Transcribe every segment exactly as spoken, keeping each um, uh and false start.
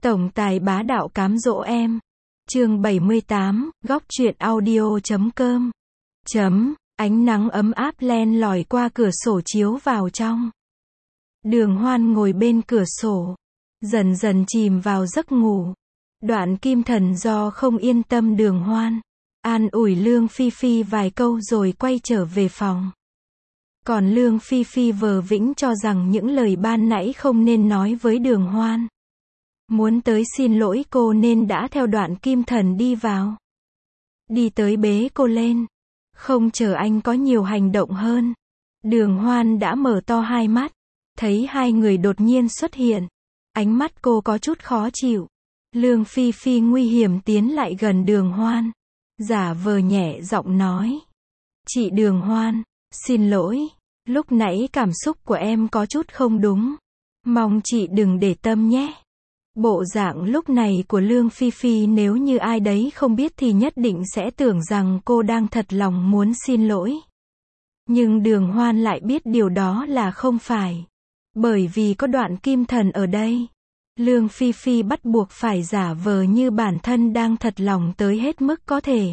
Tổng tài bá đạo cám dỗ em. Chương bảy mươi tám, góc truyện audio chấm com. Chấm, ánh nắng ấm áp len lỏi qua cửa sổ chiếu vào trong. Đường Hoan ngồi bên cửa sổ, dần dần chìm vào giấc ngủ. Đoạn Kim Thần do không yên tâm Đường Hoan, an ủi Lương Phi Phi vài câu rồi quay trở về phòng. Còn Lương Phi Phi vờ vĩnh cho rằng những lời ban nãy không nên nói với Đường Hoan. Muốn tới xin lỗi cô nên đã theo Đoạn Kim Thần đi vào. Đi tới bế cô lên. Không chờ anh có nhiều hành động hơn. Đường Hoan đã mở to hai mắt. Thấy hai người đột nhiên xuất hiện. Ánh mắt cô có chút khó chịu. Lương Phi Phi nguy hiểm tiến lại gần Đường Hoan. Giả vờ nhẹ giọng nói. Chị Đường Hoan, xin lỗi. Lúc nãy cảm xúc của em có chút không đúng. Mong chị đừng để tâm nhé. Bộ dạng lúc này của Lương Phi Phi nếu như ai đấy không biết thì nhất định sẽ tưởng rằng cô đang thật lòng muốn xin lỗi. Nhưng Đường Hoan lại biết điều đó là không phải. Bởi vì có Đoạn Kim Thần ở đây. Lương Phi Phi bắt buộc phải giả vờ như bản thân đang thật lòng tới hết mức có thể.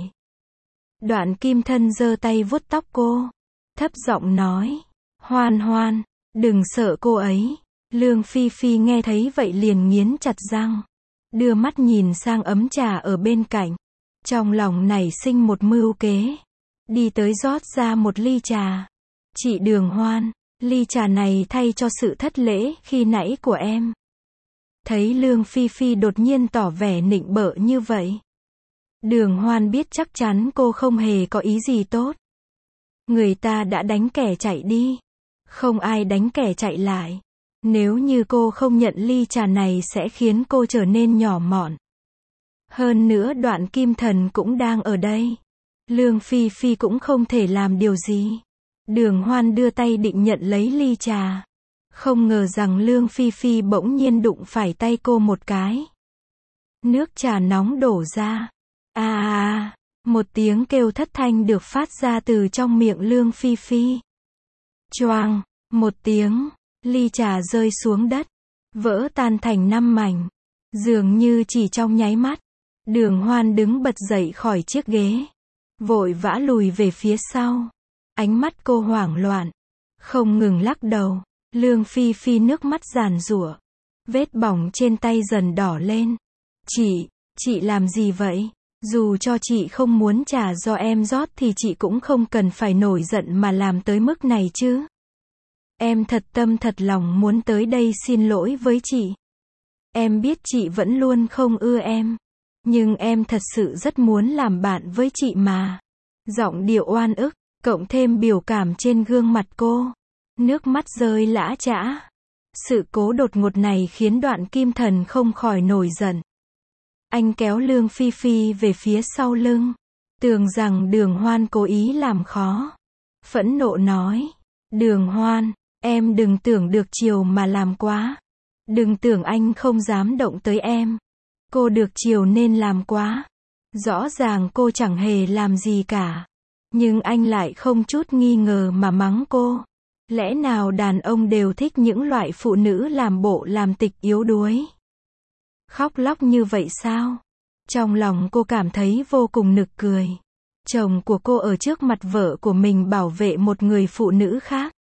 Đoạn Kim Thần giơ tay vuốt tóc cô. Thấp giọng nói. Hoan Hoan, đừng sợ cô ấy. Lương Phi Phi nghe thấy vậy liền nghiến chặt răng. Đưa mắt nhìn sang ấm trà ở bên cạnh. Trong lòng nảy sinh một mưu kế. Đi tới rót ra một ly trà. Chị Đường Hoan, ly trà này thay cho sự thất lễ khi nãy của em. Thấy Lương Phi Phi đột nhiên tỏ vẻ nịnh bợ như vậy. Đường Hoan biết chắc chắn cô không hề có ý gì tốt. Người ta đã đánh kẻ chạy đi. Không ai đánh kẻ chạy lại. Nếu như cô không nhận ly trà này sẽ khiến cô trở nên nhỏ mọn. Hơn nữa Đoạn Kim Thần cũng đang ở đây. Lương Phi Phi cũng không thể làm điều gì. Đường Hoan đưa tay định nhận lấy ly trà. Không ngờ rằng Lương Phi Phi bỗng nhiên đụng phải tay cô một cái. Nước trà nóng đổ ra. À à à, một tiếng kêu thất thanh được phát ra từ trong miệng Lương Phi Phi. Choang, một tiếng. Ly trà rơi xuống đất, vỡ tan thành năm mảnh. Dường như chỉ trong nháy mắt, Đường Hoan đứng bật dậy khỏi chiếc ghế, vội vã lùi về phía sau. Ánh mắt cô hoảng loạn, không ngừng lắc đầu. Lương Phi Phi nước mắt giàn giụa, vết bỏng trên tay dần đỏ lên. Chị, chị làm gì vậy? Dù cho chị không muốn trà do em rót thì chị cũng không cần phải nổi giận mà làm tới mức này chứ. Em thật tâm thật lòng muốn tới đây xin lỗi với chị. Em biết chị vẫn luôn không ưa em. Nhưng em thật sự rất muốn làm bạn với chị mà. Giọng điệu oan ức, cộng thêm biểu cảm trên gương mặt cô. Nước mắt rơi lã chã. Sự cố đột ngột này khiến Đoạn Kim Thần không khỏi nổi giận. Anh kéo Lương Phi Phi về phía sau lưng. Tưởng rằng Đường Hoan cố ý làm khó. Phẫn nộ nói. Đường Hoan, em đừng tưởng được chiều mà làm quá. Đừng tưởng anh không dám động tới em. Cô được chiều nên làm quá. Rõ ràng cô chẳng hề làm gì cả. Nhưng anh lại không chút nghi ngờ mà mắng cô. Lẽ nào đàn ông đều thích những loại phụ nữ làm bộ làm tịch yếu đuối? Khóc lóc như vậy sao? Trong lòng cô cảm thấy vô cùng nực cười. Chồng của cô ở trước mặt vợ của mình bảo vệ một người phụ nữ khác.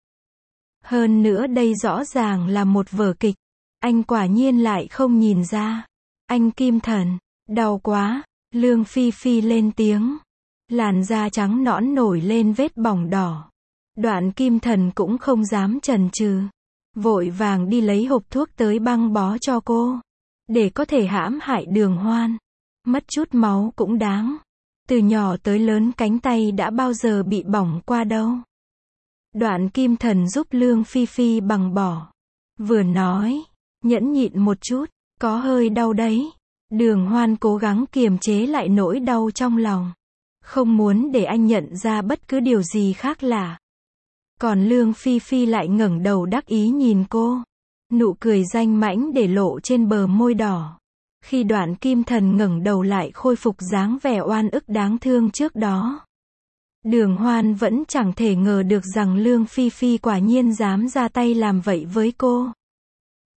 Hơn nữa đây rõ ràng là một vở kịch. Anh quả nhiên lại không nhìn ra. Anh Kim Thần, đau quá. Lương Phi Phi lên tiếng. Làn da trắng nõn nổi lên vết bỏng đỏ. Đoạn Kim Thần cũng không dám chần chừ. Vội vàng đi lấy hộp thuốc tới băng bó cho cô. Để có thể hãm hại Đường Hoan. Mất chút máu cũng đáng. Từ nhỏ tới lớn cánh tay đã bao giờ bị bỏng qua đâu. Đoạn Kim Thần giúp Lương Phi Phi bằng bỏ. Vừa nói, nhẫn nhịn một chút, có hơi đau đấy. Đường Hoan cố gắng kiềm chế lại nỗi đau trong lòng. Không muốn để anh nhận ra bất cứ điều gì khác lạ. Còn Lương Phi Phi lại ngẩng đầu đắc ý nhìn cô. Nụ cười danh mãnh để lộ trên bờ môi đỏ. Khi Đoạn Kim Thần ngẩng đầu lại khôi phục dáng vẻ oan ức đáng thương trước đó. Đường Hoan vẫn chẳng thể ngờ được rằng Lương Phi Phi quả nhiên dám ra tay làm vậy với cô.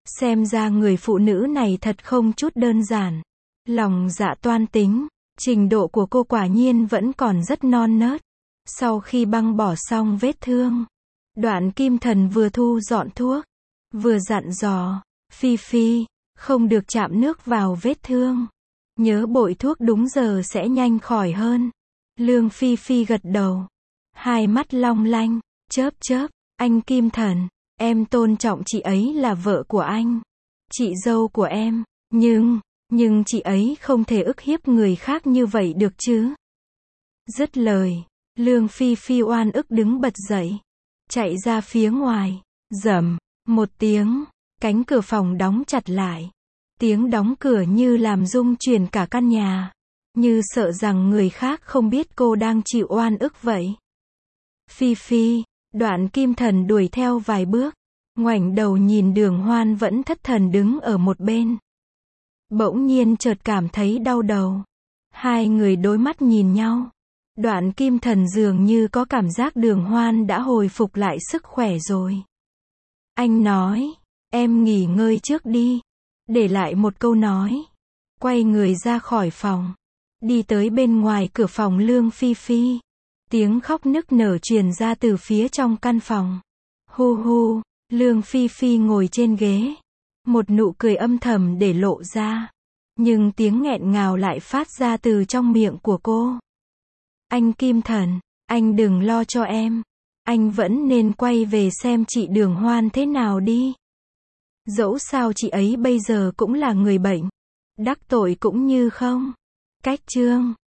Xem ra người phụ nữ này thật không chút đơn giản. Lòng dạ toan tính, trình độ của cô quả nhiên vẫn còn rất non nớt. Sau khi băng bỏ xong vết thương, Đoạn Kim Thần vừa thu dọn thuốc, vừa dặn dò, Phi Phi, không được chạm nước vào vết thương. Nhớ bội thuốc đúng giờ sẽ nhanh khỏi hơn. Lương Phi Phi gật đầu. Hai mắt long lanh, chớp chớp, anh Kim Thần, em tôn trọng chị ấy là vợ của anh. Chị dâu của em, nhưng, nhưng chị ấy không thể ức hiếp người khác như vậy được chứ. Dứt lời, Lương Phi Phi oan ức đứng bật dậy, chạy ra phía ngoài, rầm, một tiếng, cánh cửa phòng đóng chặt lại. Tiếng đóng cửa như làm rung chuyển cả căn nhà, như sợ rằng người khác không biết cô đang chịu oan ức vậy. Phi Phi, Đoạn Kim Thần đuổi theo vài bước, ngoảnh đầu nhìn Đường Hoan vẫn thất thần đứng ở một bên. Bỗng nhiên chợt cảm thấy đau đầu. Hai người đối mắt nhìn nhau. Đoạn Kim Thần dường như có cảm giác Đường Hoan đã hồi phục lại sức khỏe rồi. Anh nói, em nghỉ ngơi trước đi. Để lại một câu nói. Quay người ra khỏi phòng. Đi tới bên ngoài cửa phòng Lương Phi Phi. Tiếng khóc nức nở truyền ra từ phía trong căn phòng. Hu hu, Lương Phi Phi ngồi trên ghế. Một nụ cười âm thầm để lộ ra. Nhưng tiếng nghẹn ngào lại phát ra từ trong miệng của cô. Anh Kim Thần, anh đừng lo cho em. Anh vẫn nên quay về xem chị Đường Hoan thế nào đi. Dẫu sao chị ấy bây giờ cũng là người bệnh. Đắc tội cũng như không. Cách chương